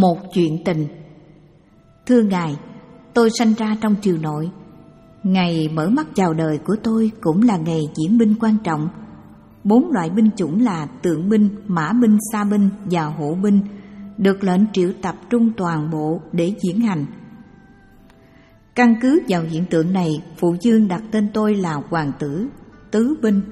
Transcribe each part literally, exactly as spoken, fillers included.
Một chuyện tình. Thưa ngài, tôi sanh ra trong triều nội. Ngày mở mắt chào đời của tôi cũng là ngày diễn binh quan trọng. Bốn loại binh chủng là tượng binh, mã binh, sa binh và hộ binh được lệnh triệu tập trung toàn bộ để diễn hành. Căn cứ vào hiện tượng này, phụ vương đặt tên tôi là hoàng tử tứ binh.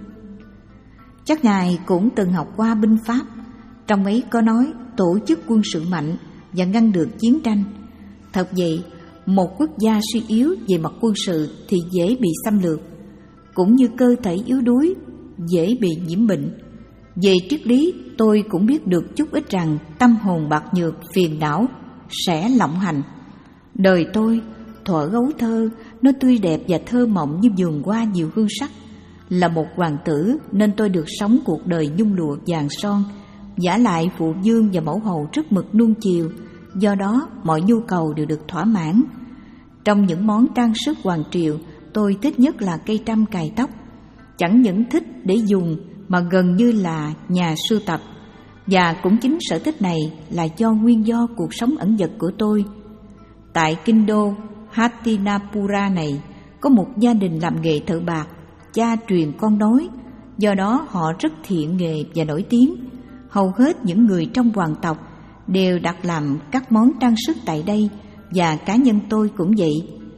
Chắc ngài cũng từng học qua binh pháp. Trong ấy có nói tổ chức quân sự mạnh và ngăn được chiến tranh. Thật vậy, một quốc gia suy yếu về mặt quân sự thì dễ bị xâm lược, cũng như cơ thể yếu đuối dễ bị nhiễm bệnh. Về triết lý, tôi cũng biết được chút ít rằng tâm hồn bạc nhược, phiền não sẽ lộng hành. Đời tôi thuở gấu thơ, nó tươi đẹp và thơ mộng như vườn hoa nhiều hương sắc. Là một hoàng tử nên tôi được sống cuộc đời nhung lụa vàng son. Vả lại phụ vương và mẫu hầu rất mực nuông chiều, do đó mọi nhu cầu đều được thỏa mãn. Trong những món trang sức hoàng triều, tôi thích nhất là cây trăm cài tóc. Chẳng những thích để dùng mà gần như là nhà sưu tập. Và cũng chính sở thích này là do nguyên do cuộc sống ẩn dật của tôi. Tại kinh đô Hastinapura này có một gia đình làm nghề thợ bạc, cha truyền con nối, do đó họ rất thiện nghề và nổi tiếng. Hầu hết những người trong hoàng tộc đều đặt làm các món trang sức tại đây, và cá nhân tôi cũng vậy.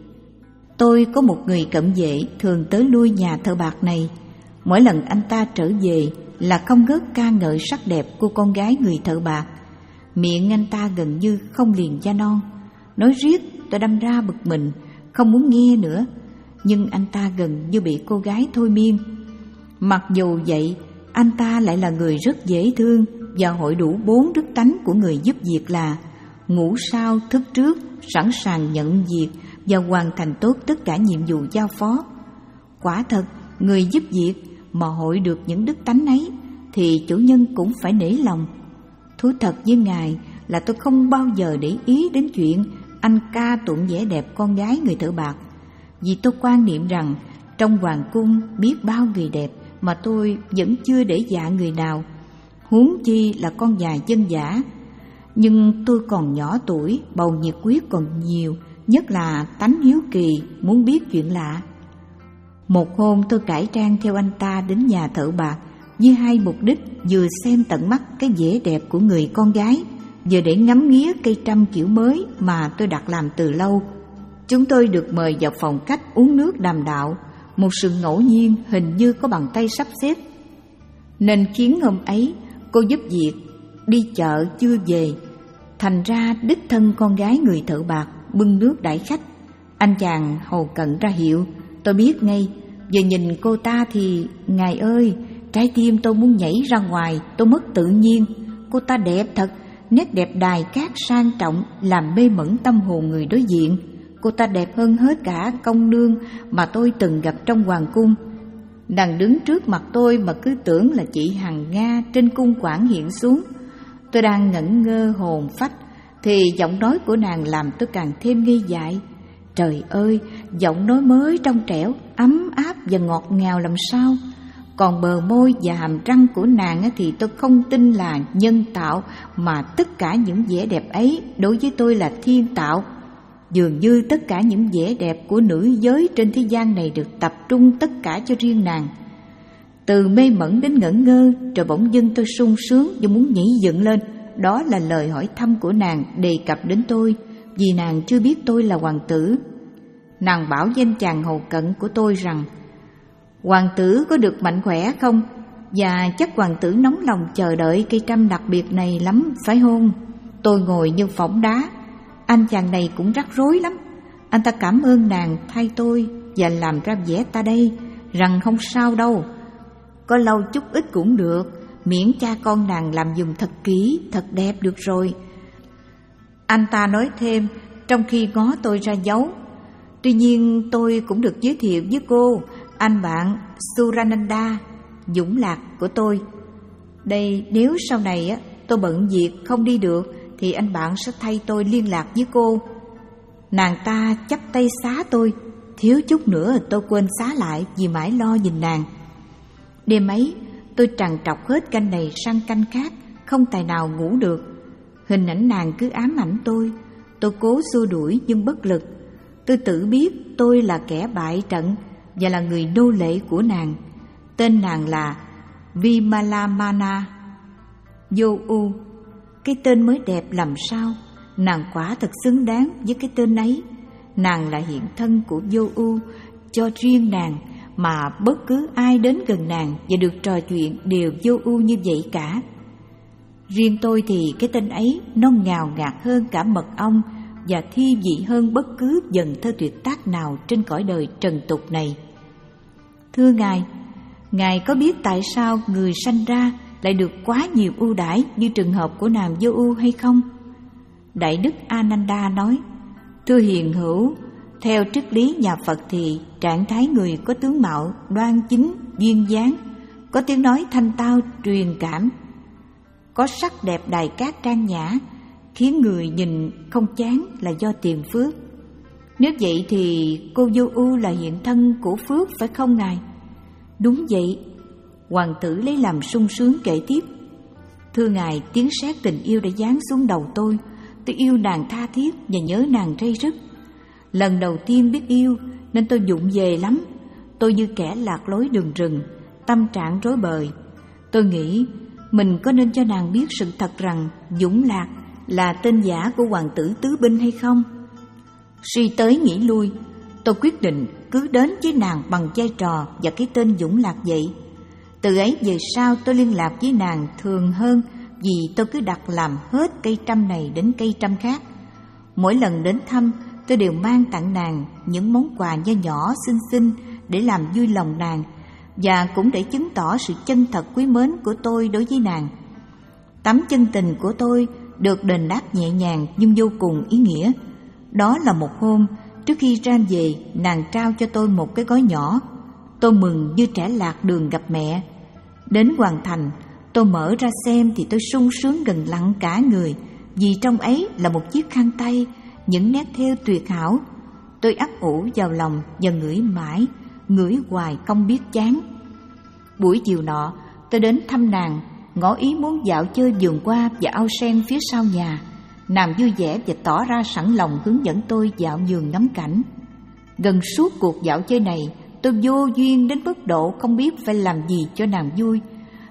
Tôi có một người cận vệ thường tới lui nhà thợ bạc này. Mỗi lần anh ta trở về là không ngớt ca ngợi sắc đẹp của con gái người thợ bạc. Miệng anh ta gần như không liền da non, nói riết tôi đâm ra bực mình, không muốn nghe nữa. Nhưng anh ta gần như bị cô gái thôi miên. Mặc dù vậy, anh ta lại là người rất dễ thương và hội đủ bốn đức tánh của người giúp việc là ngủ sau thức trước, sẵn sàng nhận việc và hoàn thành tốt tất cả nhiệm vụ giao phó. Quả thật, người giúp việc mà hội được những đức tánh ấy thì chủ nhân cũng phải nể lòng. Thú thật với ngài là tôi không bao giờ để ý đến chuyện anh ca tụng vẻ đẹp con gái người thợ bạc, vì tôi quan niệm rằng trong hoàng cung biết bao người đẹp mà tôi vẫn chưa để dạ người nào, huống chi là con nhà dân dã. Nhưng tôi còn nhỏ tuổi, bầu nhiệt huyết còn nhiều, nhất là tánh hiếu kỳ, muốn biết chuyện lạ. Một hôm tôi cải trang theo anh ta đến nhà thợ bạc với hai mục đích: vừa xem tận mắt cái vẻ đẹp của người con gái, vừa để ngắm nghía cây trăm kiểu mới mà tôi đặt làm từ lâu. Chúng tôi được mời vào phòng khách uống nước đàm đạo, một sự ngẫu nhiên hình như có bàn tay sắp xếp. Nên khiến hôm ấy cô giúp việc đi chợ chưa về, thành ra đích thân con gái người thợ bạc bưng nước đãi khách. Anh chàng hầu cận ra hiệu, tôi biết ngay. Vừa nhìn cô ta thì, ngài ơi, trái tim tôi muốn nhảy ra ngoài, tôi mất tự nhiên. Cô ta đẹp thật, nét đẹp đài cát sang trọng làm mê mẩn tâm hồn người đối diện. Cô ta đẹp hơn hết cả công nương mà tôi từng gặp trong hoàng cung. Nàng đứng trước mặt tôi mà cứ tưởng là chị Hằng Nga trên cung quảng hiện xuống. Tôi đang ngẩn ngơ hồn phách thì giọng nói của nàng làm tôi càng thêm ngây dại. Trời ơi, giọng nói mới trong trẻo, ấm áp và ngọt ngào làm sao. Còn bờ môi và hàm răng của nàng thì tôi không tin là nhân tạo, mà tất cả những vẻ đẹp ấy đối với tôi là thiên tạo. Dường như tất cả những vẻ đẹp của nữ giới trên thế gian này được tập trung tất cả cho riêng nàng. Từ mê mẩn đến ngẩn ngơ, rồi bỗng dưng tôi sung sướng và muốn nhảy dựng lên. Đó là lời hỏi thăm của nàng đề cập đến tôi, vì nàng chưa biết tôi là hoàng tử. Nàng bảo với anh chàng hầu cận của tôi rằng: hoàng tử có được mạnh khỏe không? Và chắc hoàng tử nóng lòng chờ đợi cây trăm đặc biệt này lắm, phải không? Tôi ngồi như phỏng đá. Anh chàng này cũng rắc rối lắm. Anh ta cảm ơn nàng thay tôi và làm ra vẻ ta đây rằng không sao đâu, có lâu chút ít cũng được, miễn cha con nàng làm giùm thật kỹ, thật đẹp được rồi. Anh ta nói thêm trong khi ngó tôi ra dấu. Tuy nhiên tôi cũng được giới thiệu với cô, anh bạn Surananda, dũng lạc của tôi. Đây, nếu sau này á tôi bận việc không đi được thì anh bạn sẽ thay tôi liên lạc với cô. Nàng ta chắp tay xá tôi, thiếu chút nữa tôi quên xá lại vì mãi lo nhìn nàng. Đêm ấy tôi trằn trọc hết canh này sang canh khác, không tài nào ngủ được. Hình ảnh nàng cứ ám ảnh tôi. Tôi cố xua đuổi nhưng bất lực. Tôi tự biết tôi là kẻ bại trận và là người nô lệ của nàng. Tên nàng là Vimalamana Yohu. Cái tên mới đẹp làm sao. Nàng quả thật xứng đáng với cái tên ấy. Nàng là hiện thân của Yohu cho riêng nàng, mà bất cứ ai đến gần nàng và được trò chuyện đều Yohu như vậy cả. Riêng tôi thì cái tên ấy nó ngào ngạt hơn cả mật ong và thi vị hơn bất cứ dần thơ tuyệt tác nào trên cõi đời trần tục này. Thưa Ngài, Ngài có biết tại sao người sanh ra lại được quá nhiều ưu đãi như trường hợp của nàng Yohu hay không? Đại đức Ananda nói: Thưa hiền hữu, theo triết lý nhà Phật thì trạng thái người có tướng mạo đoan chính, duyên dáng, có tiếng nói thanh tao truyền cảm, có sắc đẹp đài cát trang nhã, khiến người nhìn không chán là do tiền phước. Nếu vậy thì cô Yohu là hiện thân của phước phải không Ngài? Đúng vậy. Hoàng tử lấy làm sung sướng kể tiếp: Thưa Ngài, tiếng sét tình yêu đã giáng xuống đầu tôi. Tôi yêu nàng tha thiết và nhớ nàng ray rứt. Lần đầu tiên biết yêu nên tôi vụng về lắm. Tôi như kẻ lạc lối đường rừng, tâm trạng rối bời. Tôi nghĩ mình có nên cho nàng biết sự thật rằng Dũng Lạc là tên giả của hoàng tử Tứ Binh hay không? Suy tới nghĩ lui, tôi quyết định cứ đến với nàng bằng vai trò và cái tên Dũng Lạc vậy. Từ ấy về sau tôi liên lạc với nàng thường hơn, vì tôi cứ đặt làm hết cây trăm này đến cây trăm khác. Mỗi lần đến thăm, tôi đều mang tặng nàng những món quà nho nhỏ xinh xinh để làm vui lòng nàng, và cũng để chứng tỏ sự chân thật quý mến của tôi đối với nàng. Tấm chân tình của tôi được đền đáp nhẹ nhàng nhưng vô cùng ý nghĩa. Đó là một hôm, trước khi ra về, nàng trao cho tôi một cái gói nhỏ. Tôi mừng như trẻ lạc đường gặp mẹ. Đến Hoàng Thành, tôi mở ra xem thì tôi sung sướng gần lặng cả người, vì trong ấy là một chiếc khăn tay, những nét thêu tuyệt hảo. Tôi ấp ủ vào lòng và ngửi mãi, ngửi hoài không biết chán. Buổi chiều nọ, tôi đến thăm nàng, ngỏ ý muốn dạo chơi vườn hoa và ao sen phía sau nhà. Nàng vui vẻ và tỏ ra sẵn lòng hướng dẫn tôi dạo vườn ngắm cảnh. Gần suốt cuộc dạo chơi này, tôi vô duyên đến mức độ không biết phải làm gì cho nàng vui.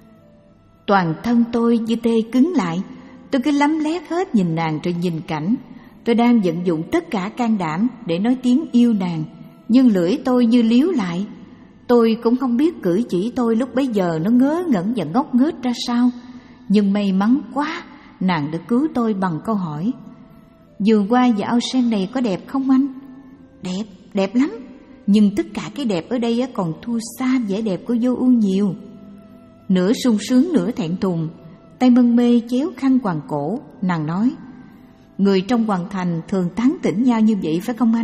Toàn thân tôi như tê cứng lại. Tôi cứ lấm lét hết nhìn nàng rồi nhìn cảnh. Tôi đang vận dụng tất cả can đảm để nói tiếng yêu nàng, nhưng lưỡi tôi như líu lại. Tôi cũng không biết cử chỉ tôi lúc bấy giờ nó ngớ ngẩn và ngốc nghếch ra sao. Nhưng may mắn quá, nàng đã cứu tôi bằng câu hỏi: Vườn hoa và ao sen này có đẹp không anh? Đẹp, đẹp lắm. Nhưng tất cả cái đẹp ở đây còn thua xa vẻ đẹp của Yohu nhiều. Nửa sung sướng nửa thẹn thùng, tay mân mê chéo khăn quàng cổ, nàng nói: Người trong Hoàng Thành thường tán tỉnh nhau như vậy phải không anh?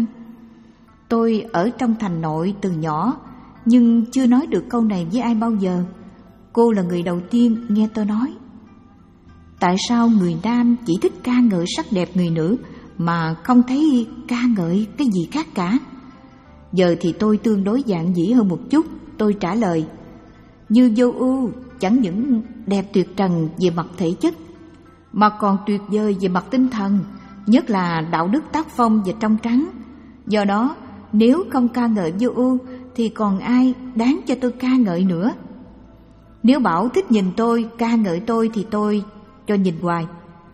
Tôi ở trong thành nội từ nhỏ, nhưng chưa nói được câu này với ai bao giờ. Cô là người đầu tiên nghe tôi nói. Tại sao người nam chỉ thích ca ngợi sắc đẹp người nữ mà không thấy ca ngợi cái gì khác cả? Giờ thì tôi tương đối dạn dĩ hơn một chút. Tôi trả lời: Như Yohu chẳng những đẹp tuyệt trần về mặt thể chất, mà còn tuyệt vời về mặt tinh thần, nhất là đạo đức tác phong và trong trắng. Do đó, nếu không ca ngợi Yohu thì còn ai đáng cho tôi ca ngợi nữa. Nếu bảo thích nhìn tôi, ca ngợi tôi thì tôi cho nhìn hoài.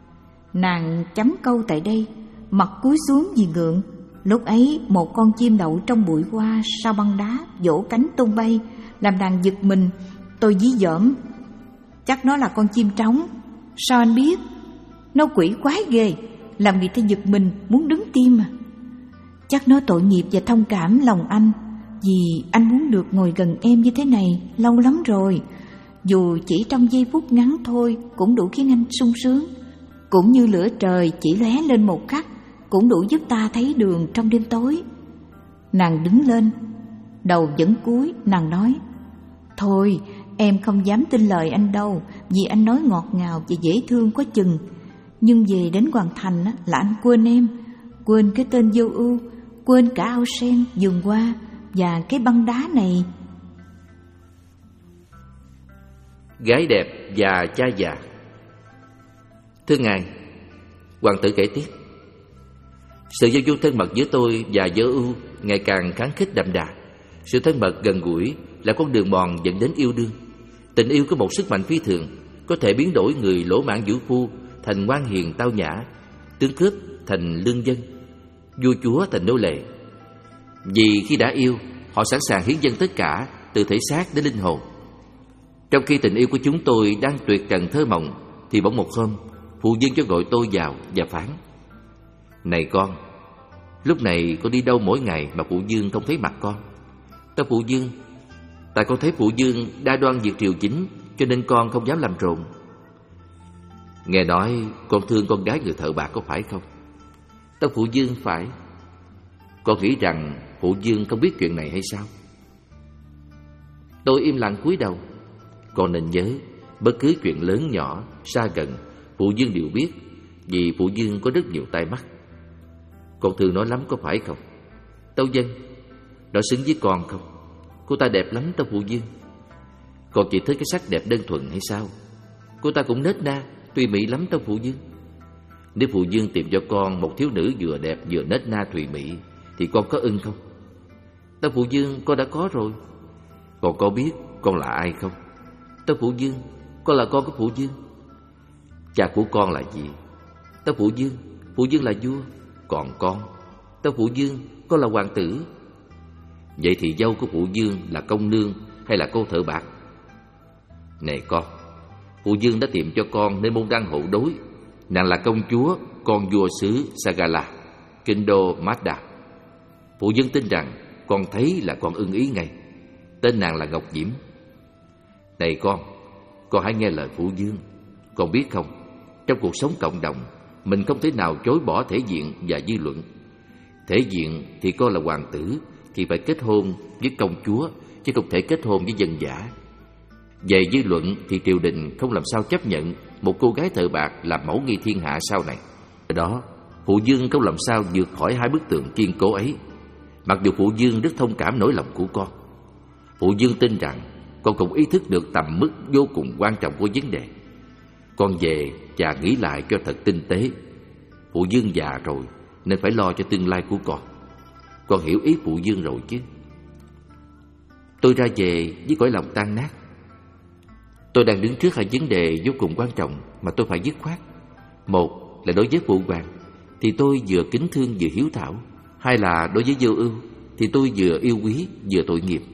Nàng chấm câu tại đây, mặt cúi xuống vì ngượng. Lúc ấy một con chim đậu trong bụi hoa sau băng đá vỗ cánh tung bay, làm nàng giật mình. Tôi dí dỏm: Chắc nó là con chim trống. Sao anh biết? Nó quỷ quái ghê, làm người ta giật mình muốn đứng tim à. Chắc nó tội nghiệp và thông cảm lòng anh, vì anh muốn được ngồi gần em như thế này lâu lắm rồi. Dù chỉ trong giây phút ngắn thôi cũng đủ khiến anh sung sướng. Cũng như lửa trời chỉ lóe lên một khắc, cũng đủ giúp ta thấy đường trong đêm tối. Nàng đứng lên, đầu vẫn cúi, nàng nói: Thôi, em không dám tin lời anh đâu, vì anh nói ngọt ngào và dễ thương quá chừng. Nhưng về đến Hoàng Thành là anh quên em, quên cái tên Yohu, quên cả ao sen, vườn hoa và cái băng đá này. Gái đẹp và cha già. Thưa Ngài, Hoàng tử kể tiếp: sự giao du thân mật giữa tôi và Vô Ưu ngày càng kháng khích đậm đà. Sự thân mật gần gũi là con đường mòn dẫn đến yêu đương. Tình yêu có một sức mạnh phi thường, có thể biến đổi người lỗ mãn vũ phu thành ngoan hiền tao nhã, tướng cướp thành lương dân, vua chúa thành nô lệ. Vì khi đã yêu, họ sẵn sàng hiến dâng tất cả, từ thể xác đến linh hồn. Trong khi tình yêu của chúng tôi đang tuyệt trần thơ mộng, thì bỗng một hôm, phụ dương cho gọi tôi vào và phán: này con, lúc này con đi đâu mỗi ngày mà phụ dương không thấy mặt con? Ta: phụ dương, tại con thấy phụ dương đa đoan việc triều chính, cho nên con không dám làm rộn. Nghe nói con thương con gái người thợ bạc có phải không? Ta: phụ dương, phải. Con nghĩ rằng phụ dương không biết chuyện này hay sao? Tôi im lặng cúi đầu. Con nên nhớ, bất cứ chuyện lớn nhỏ, xa gần, phụ dương đều biết, vì phụ dương có rất nhiều tai mắt. Con thương nó lắm có phải không? Tâu dân, nó xứng với con không? Cô ta đẹp lắm tâu phụ dương. Con chỉ thích cái sắc đẹp đơn thuần hay sao? Cô ta cũng nết na, tùy mị lắm tâu phụ dương. Nếu phụ dương tìm cho con một thiếu nữ vừa đẹp vừa nết na tùy mị, thì con có ưng không? Tâu phụ dương, con đã có rồi. Con có biết con là ai không? Tâu phụ dương, con là con của phụ dương. Cha của con là gì? Tâu phụ dương, phụ dương là vua. Còn con? Tâu phụ dương, con là hoàng tử. Vậy thì dâu của phụ dương là công nương hay là cô thợ bạc? Này con, phụ dương đã tìm cho con nơi môn đăng hộ đối. Nàng là công chúa, con vua xứ Sagala, kinh đô Madda. Phụ dương tin rằng con thấy là con ưng ý ngay. Tên nàng là Ngọc Diễm. Này con, con hãy nghe lời phụ dương. Con biết không, trong cuộc sống cộng đồng, mình không thể nào chối bỏ thể diện và dư luận. Thể diện thì con là hoàng tử thì phải kết hôn với công chúa, chứ không thể kết hôn với dân dã. Về dư luận thì triều đình không làm sao chấp nhận một cô gái thợ bạc làm mẫu nghi thiên hạ sau này. Do đó, phụ dương không làm sao vượt khỏi hai bức tường kiên cố ấy. Mặc dù phụ dương rất thông cảm nỗi lòng của con, phụ dương tin rằng con cũng ý thức được tầm mức vô cùng quan trọng của vấn đề. Con về và nghĩ lại cho thật tinh tế. Phụ dương già rồi nên phải lo cho tương lai của con. Con hiểu ý phụ dương rồi chứ? Tôi ra về với cõi lòng tan nát. Tôi đang đứng trước hai vấn đề vô cùng quan trọng mà tôi phải dứt khoát. Một là đối với phụ hoàng thì tôi vừa kính thương vừa hiếu thảo. Hai là đối với Vô Ưu thì tôi vừa yêu quý vừa tội nghiệp.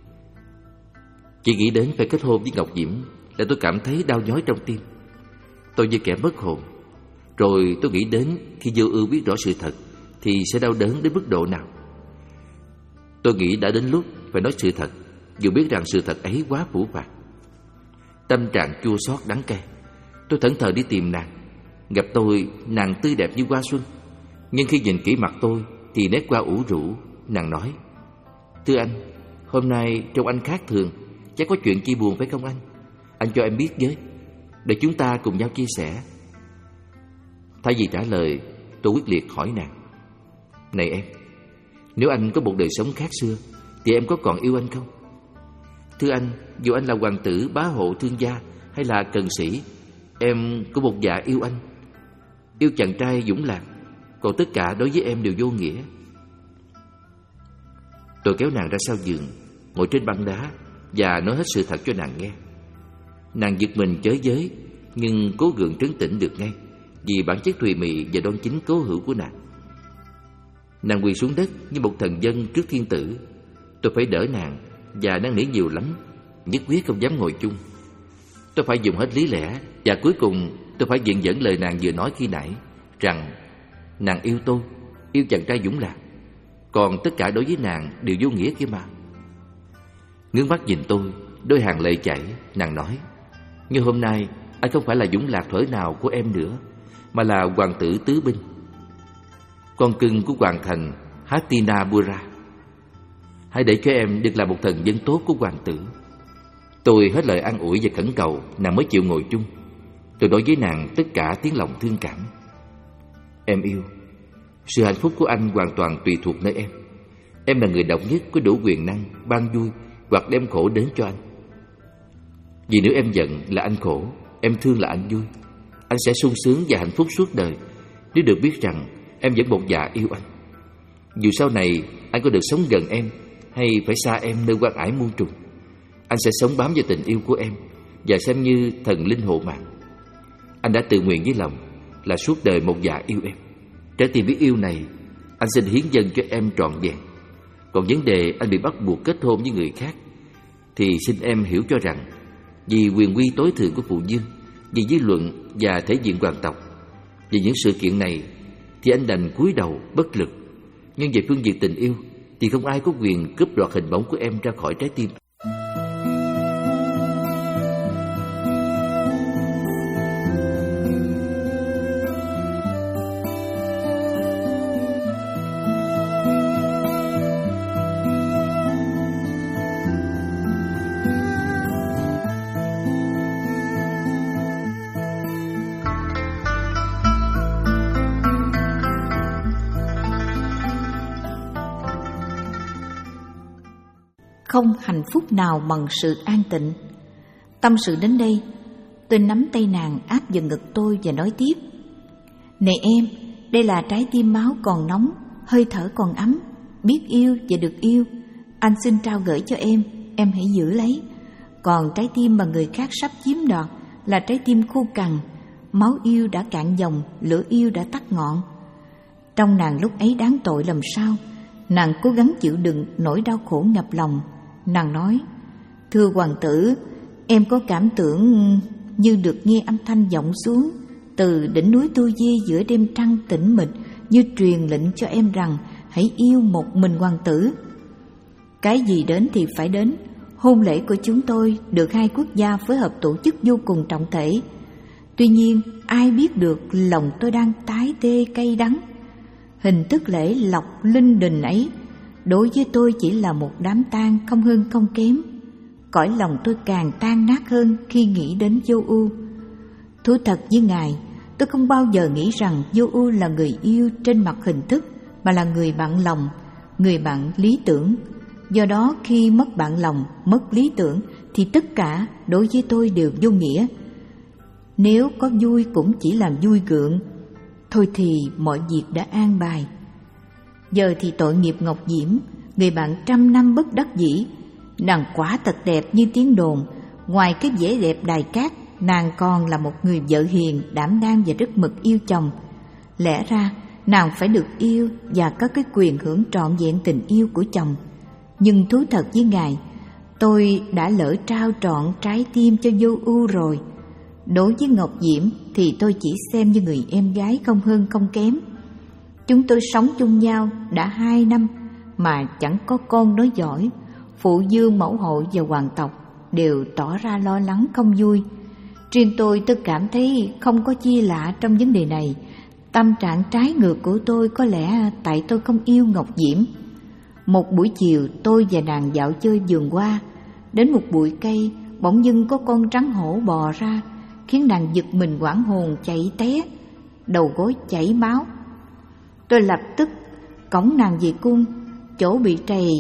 Chỉ nghĩ đến phải kết hôn với Ngọc Diễm là tôi cảm thấy đau nhói trong tim. Tôi như kẻ mất hồn. Rồi tôi nghĩ đến khi Vô Ưu biết rõ sự thật thì sẽ đau đớn đến mức độ nào. Tôi nghĩ đã đến lúc phải nói sự thật, dù biết rằng sự thật ấy quá phũ phàng. Tâm trạng chua xót đắng cay. Tôi thẫn thờ đi tìm nàng. Gặp tôi, nàng tươi đẹp như hoa xuân. Nhưng khi nhìn kỹ mặt tôi thì nét hoa ủ rũ. Nàng nói: thưa anh, hôm nay trông anh khác thường. Chắc có chuyện chi buồn phải không anh? Anh cho em biết với, để chúng ta cùng nhau chia sẻ. Thay vì trả lời, tôi quyết liệt hỏi nàng: này em, nếu anh có một đời sống khác xưa thì em có còn yêu anh không? Thưa anh, dù anh là hoàng tử, bá hộ, thương gia hay là cần sĩ, em có một dạ yêu anh. Yêu chàng trai dũng lạc, còn tất cả đối với em đều vô nghĩa. Tôi kéo nàng ra sau giường, ngồi trên băng đá và nói hết sự thật cho nàng nghe. Nàng giật mình chới giới, nhưng cố gượng trấn tĩnh được ngay, vì bản chất tùy mị và đoan chính cố hữu của nàng. Nàng quỳ xuống đất như một thần dân trước thiên tử. Tôi phải đỡ nàng và năn nỉ nhiều lắm, nhất quyết không dám ngồi chung. Tôi phải dùng hết lý lẽ, và cuối cùng tôi phải viện dẫn lời nàng vừa nói khi nãy, rằng nàng yêu tôi, yêu chàng trai dũng lạc, còn tất cả đối với nàng đều vô nghĩa kia mà. Ngước mắt nhìn tôi, đôi hàng lệ chảy. Nàng nói: như hôm nay anh không phải là dũng lạc thuở nào của em nữa, mà là hoàng tử tứ binh, con cưng của hoàng thành Hastinapura. Hãy để cho em được là một thần dân tốt của hoàng tử. Tôi hết lời an ủi và khẩn cầu, nàng mới chịu ngồi chung. Tôi nói với nàng tất cả tiếng lòng thương cảm. Em yêu, sự hạnh phúc của anh hoàn toàn tùy thuộc nơi em. Em là người độc nhất có đủ quyền năng ban vui hoặc đem khổ đến cho anh. Vì nếu em giận là anh khổ, em thương là anh vui. Anh sẽ sung sướng và hạnh phúc suốt đời, nếu được biết rằng em vẫn bột dạ yêu anh. Dù sau này anh có được sống gần em hay phải xa em nơi quan ải muôn trùng, anh sẽ sống bám vào tình yêu của em và xem như thần linh hộ mạng. Anh đã tự nguyện với lòng là suốt đời một dạ yêu em. Trái tim biết yêu này anh xin hiến dâng cho em trọn vẹn. Còn vấn đề anh bị bắt buộc kết hôn với người khác thì xin em hiểu cho rằng vì quyền uy tối thượng của phụ dương, vì dư luận và thể diện hoàng tộc, vì những sự kiện này thì anh đành cúi đầu bất lực. Nhưng về phương diện tình yêu thì không ai có quyền cướp đoạt hình bóng của em ra khỏi trái tim. Không hạnh phúc nào bằng sự an tịnh. Tâm sự đến đây, tôi nắm tay nàng áp vào ngực tôi và nói tiếp: Này em, đây là trái tim máu còn nóng, hơi thở còn ấm, biết yêu và được yêu. Anh xin trao gửi cho em, em hãy giữ lấy. Còn trái tim mà người khác sắp chiếm đoạt là trái tim khô cằn, máu yêu đã cạn dòng, lửa yêu đã tắt ngọn. Trong nàng lúc ấy đáng tội làm sao, nàng cố gắng chịu đựng nỗi đau khổ ngập lòng. Nàng nói: Thưa hoàng tử, em có cảm tưởng như được nghe âm thanh vọng xuống từ đỉnh núi Tu Di giữa đêm trăng tĩnh mịch, như truyền lệnh cho em rằng hãy yêu một mình hoàng tử. Cái gì đến thì phải đến. Hôn lễ của chúng tôi được hai quốc gia phối hợp tổ chức vô cùng trọng thể. Tuy nhiên, ai biết được lòng tôi đang tái tê cay đắng. Hình thức lễ lộc linh đình ấy đối với tôi chỉ là một đám tang không hơn không kém. Cõi lòng tôi càng tan nát hơn khi nghĩ đến Vô Ưu. Thú thật với ngài, tôi không bao giờ nghĩ rằng Vô Ưu là người yêu trên mặt hình thức, mà là người bạn lòng, người bạn lý tưởng. Do đó khi mất bạn lòng, mất lý tưởng thì tất cả đối với tôi đều vô nghĩa. Nếu có vui cũng chỉ làm vui gượng. Thôi thì mọi việc đã an bài. Giờ thì tội nghiệp Ngọc Diễm, người bạn trăm năm bất đắc dĩ. Nàng quả thật đẹp như tiếng đồn. Ngoài cái vẻ đẹp đài cát, nàng còn là một người vợ hiền, đảm đang và rất mực yêu chồng. Lẽ ra nàng phải được yêu và có cái quyền hưởng trọn vẹn tình yêu của chồng. Nhưng thú thật với ngài, tôi đã lỡ trao trọn trái tim cho Vô Ưu rồi. Đối với Ngọc Diễm thì tôi chỉ xem như người em gái không hơn không kém. Chúng tôi sống chung nhau đã hai năm mà chẳng có con nói giỏi. Phụ dương, mẫu hậu và hoàng tộc đều tỏ ra lo lắng không vui. Riêng tôi tôi cảm thấy không có chi lạ trong vấn đề này. Tâm trạng trái ngược của tôi có lẽ tại tôi không yêu Ngọc Diễm. Một buổi chiều tôi và nàng dạo chơi vườn hoa, đến một bụi cây bỗng dưng có con rắn hổ bò ra, khiến nàng giật mình hoảng hồn chạy té, đầu gối chảy máu. Tôi lập tức cõng nàng về cung. Chỗ bị trầy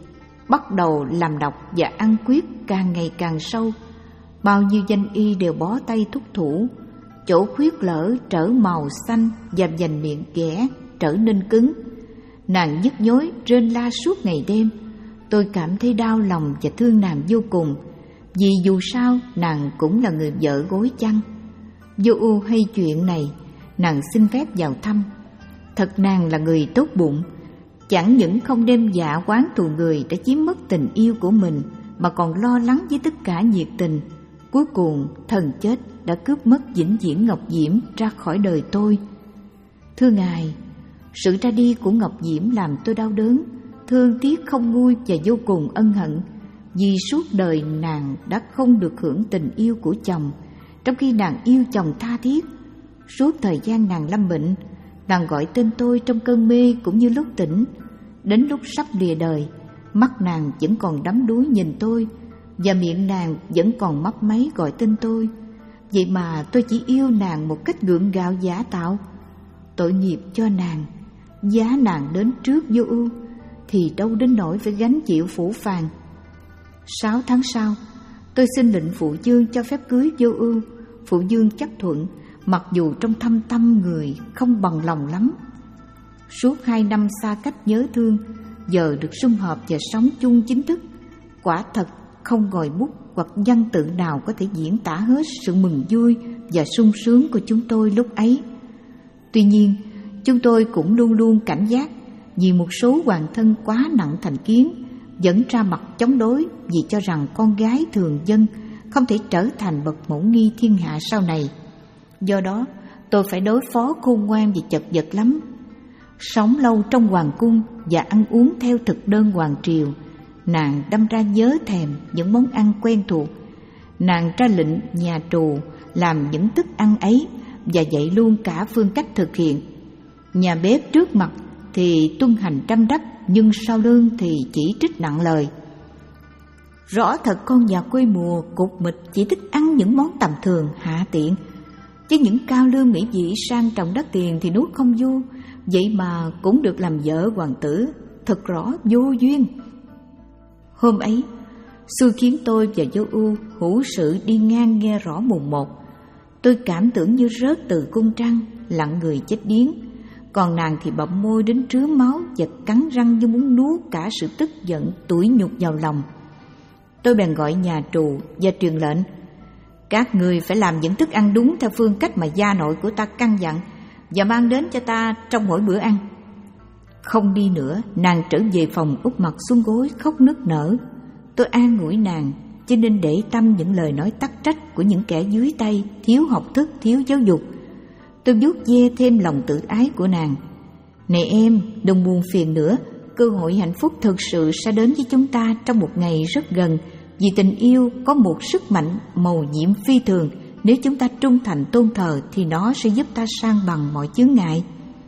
bắt đầu làm độc và ăn quyết càng ngày càng sâu. Bao nhiêu danh y đều bó tay thúc thủ. Chỗ khuyết lở trở màu xanh và vành miệng ghẻ trở nên cứng. Nàng nhức nhối rên la suốt ngày đêm. Tôi cảm thấy đau lòng và thương nàng vô cùng, vì dù sao nàng cũng là người vợ gối chăn. Vô Ưu hay chuyện này, nàng xin phép vào thăm. Thật nàng là người tốt bụng, chẳng những không đem dạ oán thù người đã chiếm mất tình yêu của mình, mà còn lo lắng với tất cả nhiệt tình. Cuối cùng thần chết đã cướp mất vĩnh viễn Ngọc Diễm ra khỏi đời tôi. Thưa ngài, sự ra đi của Ngọc Diễm làm tôi đau đớn, thương tiếc không nguôi và vô cùng ân hận, vì suốt đời nàng đã không được hưởng tình yêu của chồng, trong khi nàng yêu chồng tha thiết. Suốt thời gian nàng lâm bệnh, nàng gọi tên tôi trong cơn mê cũng như lúc tỉnh. Đến lúc sắp lìa đời, mắt nàng vẫn còn đắm đuối nhìn tôi, và miệng nàng vẫn còn mấp máy gọi tên tôi. Vậy mà tôi chỉ yêu nàng một cách gượng gạo giả tạo. Tội nghiệp cho nàng. Giá nàng đến trước Vô Ưu thì đâu đến nỗi phải gánh chịu phủ phàng. Sáu tháng sau, tôi xin lệnh phụ dương cho phép cưới Vô Ưu. Phụ dương chấp thuận, mặc dù trong thâm tâm người không bằng lòng lắm. Suốt hai năm xa cách nhớ thương, giờ được sum họp và sống chung chính thức, quả thật không ngòi bút hoặc văn tự nào có thể diễn tả hết sự mừng vui và sung sướng của chúng tôi lúc ấy. Tuy nhiên, chúng tôi cũng luôn luôn cảnh giác vì một số hoàng thân quá nặng thành kiến vẫn ra mặt chống đối vì cho rằng con gái thường dân không thể trở thành bậc mẫu nghi thiên hạ sau này. Do đó, tôi phải đối phó khôn ngoan và chật vật lắm. Sống lâu trong hoàng cung và ăn uống theo thực đơn hoàng triều, nàng đâm ra nhớ thèm những món ăn quen thuộc. Nàng ra lệnh nhà trù làm những thức ăn ấy và dạy luôn cả phương cách thực hiện. Nhà bếp trước mặt thì tuân hành trăm đắp, nhưng sau lưng thì chỉ trích nặng lời. Rõ thật con nhà quê mùa cục mịch chỉ thích ăn những món tầm thường hạ tiện, chứ những cao lương mỹ vị sang trọng đắt tiền thì nuốt không vô. Vậy mà cũng được làm vợ hoàng tử, thật rõ vô duyên. Hôm ấy, xui khiến tôi và Vô Ưu hữu sự đi ngang nghe rõ mùng một. Tôi cảm tưởng như rớt từ cung trăng, lặng người chết điếng. Còn nàng thì bậm môi đến trứa máu và cắn răng như muốn nuốt cả sự tức giận, tủi nhục vào lòng. Tôi bèn gọi nhà trù và truyền lệnh: các người phải làm những thức ăn đúng theo phương cách mà gia nội của ta căn dặn, và mang đến cho ta trong mỗi bữa ăn. Không đi nữa, nàng trở về phòng úp mặt xuống gối khóc nức nở. Tôi an ủi nàng, chứ nên để tâm những lời nói tắc trách của những kẻ dưới tay, thiếu học thức, thiếu giáo dục. Tôi vuốt ve thêm lòng tự ái của nàng. Này em, đừng buồn phiền nữa, cơ hội hạnh phúc thực sự sẽ đến với chúng ta trong một ngày rất gần, vì tình yêu có một sức mạnh mầu nhiệm phi thường. Nếu chúng ta trung thành tôn thờ thì nó sẽ giúp ta san bằng mọi chướng ngại.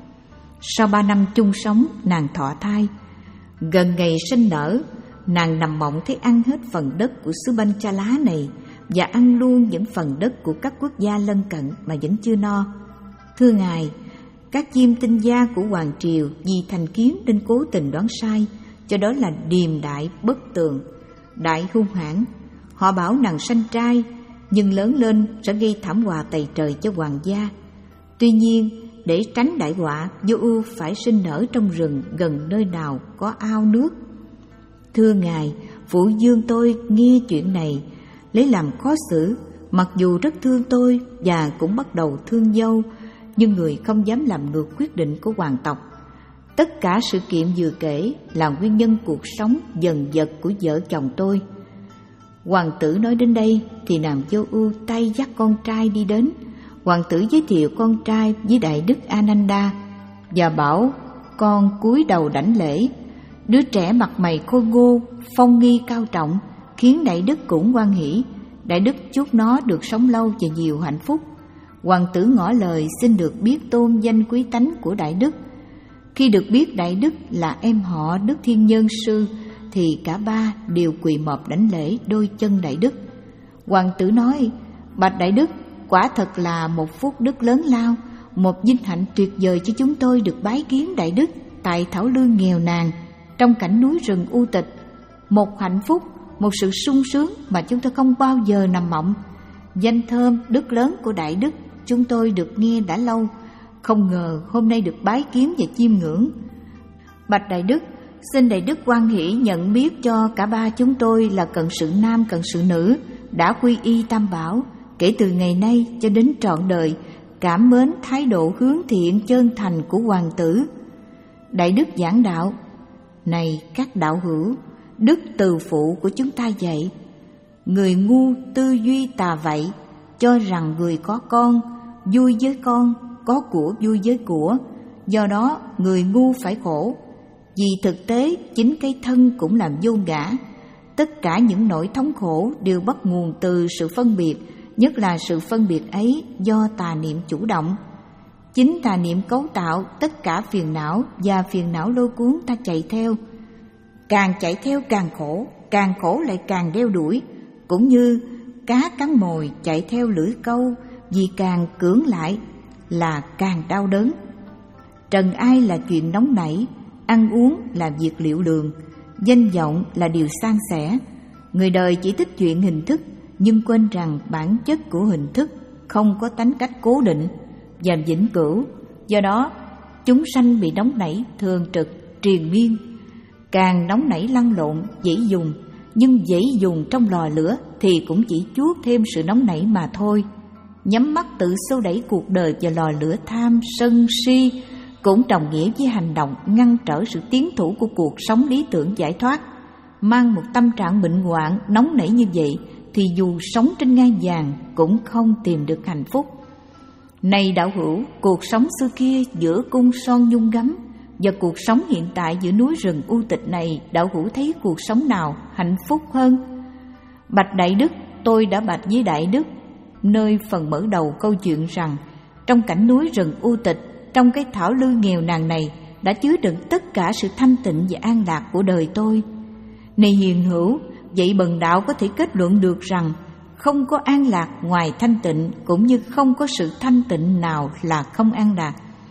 Sau ba năm chung sống, nàng thọ thai. Gần ngày sinh nở, nàng nằm mộng thấy ăn hết phần đất của xứ Panchala này và ăn luôn những phần đất của các quốc gia lân cận mà vẫn chưa no. Thưa ngài, các chiêm tinh gia của hoàng triều vì thành kiến nên cố tình đoán sai, cho đó là điềm đại bất tường, đại hung hãn. Họ bảo nàng sanh trai, nhưng lớn lên sẽ gây thảm họa tày trời cho hoàng gia. Tuy nhiên, để tránh đại họa, Vô Ưu phải sinh nở trong rừng gần nơi nào có ao nước. Thưa ngài, phụ vương tôi nghe chuyện này lấy làm khó xử, mặc dù rất thương tôi và cũng bắt đầu thương dâu, nhưng người không dám làm ngược quyết định của hoàng tộc. Tất cả sự kiện vừa kể là nguyên nhân cuộc sống dần dật của vợ chồng tôi. Hoàng tử nói đến đây thì nàng Vô Ưu tay dắt con trai đi đến. Hoàng tử giới thiệu con trai với đại đức Ananda và bảo con cúi đầu đảnh lễ. Đứa trẻ mặt mày khôi ngô, phong nghi cao trọng, khiến đại đức cũng hoan hỉ. Đại đức chúc nó được sống lâu và nhiều hạnh phúc. Hoàng tử ngỏ lời xin được biết tôn danh quý tánh của đại đức. Khi được biết đại đức là em họ Đức Thiên Nhân Sư thì cả ba đều quỳ mọp đảnh lễ đôi chân đại đức. Hoàng tử nói: bạch đại đức, quả thật là một phúc đức lớn lao, một vinh hạnh tuyệt vời cho chúng tôi được bái kiến đại đức tại Thảo Lương nghèo nàn trong cảnh núi rừng u tịch. Một hạnh phúc, một sự sung sướng mà chúng tôi không bao giờ nằm mộng. Danh thơm đức lớn của đại đức chúng tôi được nghe đã lâu, không ngờ hôm nay được bái kiến và chiêm ngưỡng. Bạch đại đức, xin đại đức hoan hỷ nhận biết cho cả ba chúng tôi là cận sự nam cận sự nữ đã quy y Tam Bảo, kể từ ngày nay cho đến trọn đời, cảm mến thái độ hướng thiện chân thành của hoàng tử. Đại đức giảng đạo: này các đạo hữu, đức từ phụ của chúng ta dạy, người ngu tư duy tà vậy, cho rằng người có con vui với con, có của vui với của, do đó người ngu phải khổ. Vì thực tế chính cái thân cũng làm vô ngã. Tất cả những nỗi thống khổ đều bắt nguồn từ sự phân biệt, nhất là sự phân biệt ấy do tà niệm chủ động. Chính tà niệm cấu tạo tất cả phiền não, và phiền não lôi cuốn ta chạy theo. Càng chạy theo càng khổ, càng khổ lại càng đeo đuổi. Cũng như cá cắn mồi chạy theo lưỡi câu, vì càng cưỡng lại là càng đau đớn. Trần ai là chuyện nóng nảy, ăn uống là việc liệu lường, danh vọng là điều san sẻ. Người đời chỉ thích chuyện hình thức, nhưng quên rằng bản chất của hình thức không có tánh cách cố định và vĩnh cửu, do đó chúng sanh bị nóng nảy thường trực, triền miên. Càng nóng nảy lăn lộn, dễ dùng, nhưng dễ dùng trong lò lửa thì cũng chỉ chuốc thêm sự nóng nảy mà thôi. Nhắm mắt tự xô đẩy cuộc đời vào lò lửa tham, sân, si cũng đồng nghĩa với hành động ngăn trở sự tiến thủ của cuộc sống lý tưởng giải thoát. Mang một tâm trạng bệnh hoạn nóng nảy như vậy thì dù sống trên ngai vàng cũng không tìm được hạnh phúc. Này đạo hữu, cuộc sống xưa kia giữa cung son nhung gấm và cuộc sống hiện tại giữa núi rừng u tịch này, đạo hữu thấy cuộc sống nào hạnh phúc hơn? Bạch Đại Đức, tôi đã bạch với Đại Đức nơi phần mở đầu câu chuyện rằng trong cảnh núi rừng u tịch, trong cái thảo lư nghèo nàn này đã chứa đựng tất cả sự thanh tịnh và an lạc của đời tôi. Này hiền hữu, vậy bần đạo có thể kết luận được rằng không có an lạc ngoài thanh tịnh, cũng như không có sự thanh tịnh nào là không an lạc.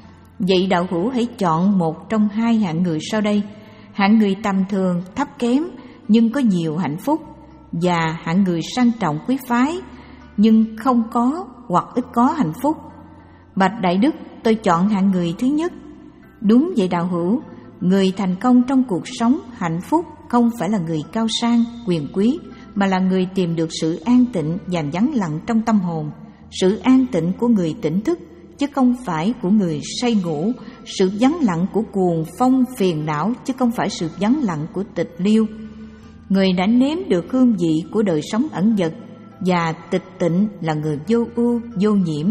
Vậy đạo hữu hãy chọn một trong hai hạng người sau đây: hạng người tầm thường, thấp kém nhưng có nhiều hạnh phúc, và hạng người sang trọng quý phái nhưng không có hoặc ít có hạnh phúc. Bạch Đại Đức, tôi chọn hạng người thứ nhất. Đúng vậy đạo hữu, người thành công trong cuộc sống hạnh phúc không phải là người cao sang, quyền quý, mà là người tìm được sự an tịnh và vắng lặng trong tâm hồn. Sự an tịnh của người tỉnh thức, chứ không phải của người say ngủ. Sự vắng lặng của cuồng phong phiền não, chứ không phải sự vắng lặng của tịch liêu. Người đã nếm được hương vị của đời sống ẩn dật và tịch tịnh là người vô ưu, vô nhiễm.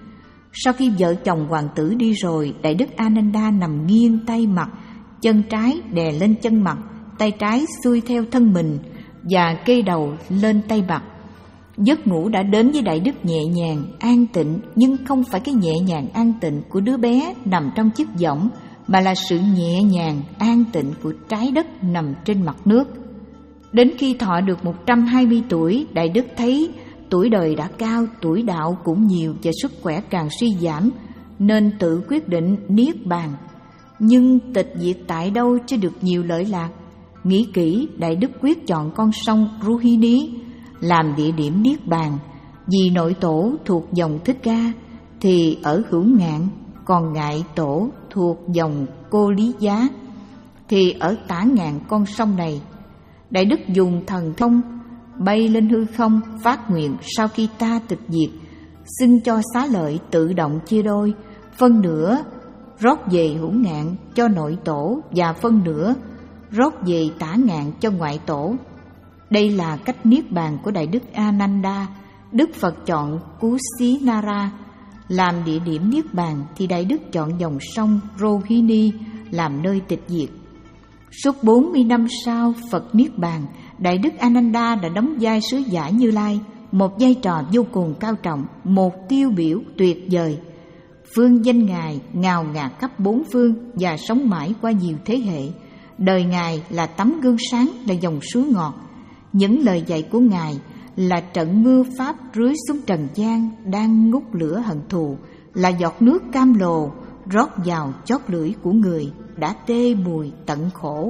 Sau khi vợ chồng hoàng tử đi rồi, Đại Đức Ananda nằm nghiêng tay mặt, chân trái đè lên chân mặt, tay trái xuôi theo thân mình và kê đầu lên tay mặt. Giấc ngủ đã đến với Đại Đức nhẹ nhàng, an tịnh, nhưng không phải cái nhẹ nhàng an tịnh của đứa bé nằm trong chiếc võng, mà là sự nhẹ nhàng, an tịnh của trái đất nằm trên mặt nước. Đến khi thọ được một trăm hai mươi tuổi, Đại Đức thấy tuổi đời đã cao, tuổi đạo cũng nhiều và sức khỏe càng suy giảm, nên tự quyết định niết bàn. Nhưng tịch diệt tại đâu cho được nhiều lợi lạc? Nghĩ kỹ, Đại Đức quyết chọn con sông Rohini làm địa điểm niết bàn. Vì nội tổ thuộc dòng Thích Ca thì ở Hữu Ngạn, còn Ngại tổ thuộc dòng Cô Lý Giá thì ở tả ngạn con sông này. Đại Đức dùng thần thông bay lên hư không, phát nguyện sau khi ta tịch diệt, xin cho xá lợi tự động chia đôi, phân nửa rót về Hữu Ngạn cho nội tổ và phân nửa rót về tả ngạn cho ngoại tổ. Đây là cách niết bàn của Đại Đức Ananda. Đức Phật chọn Kusinara làm địa điểm niết bàn, thì Đại Đức chọn dòng sông Rohini làm nơi tịch diệt. Suốt bốn mươi năm sau Phật niết bàn, Đại Đức Ananda đã đóng vai sứ giả Như Lai, một vai trò vô cùng cao trọng, một tiêu biểu tuyệt vời. Phương danh Ngài ngào ngạt khắp bốn phương và sống mãi qua nhiều thế hệ. Đời Ngài là tấm gương sáng, là dòng suối ngọt. Những lời dạy của Ngài là trận mưa pháp rưới xuống trần gian đang ngút lửa hận thù, là giọt nước cam lồ rót vào chót lưỡi của người đã tê mùi tận khổ.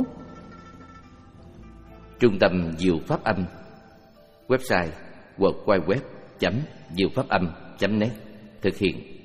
Trung tâm Diệu Pháp Âm. Website w w w chấm diệu pháp âm chấm net. Thực hiện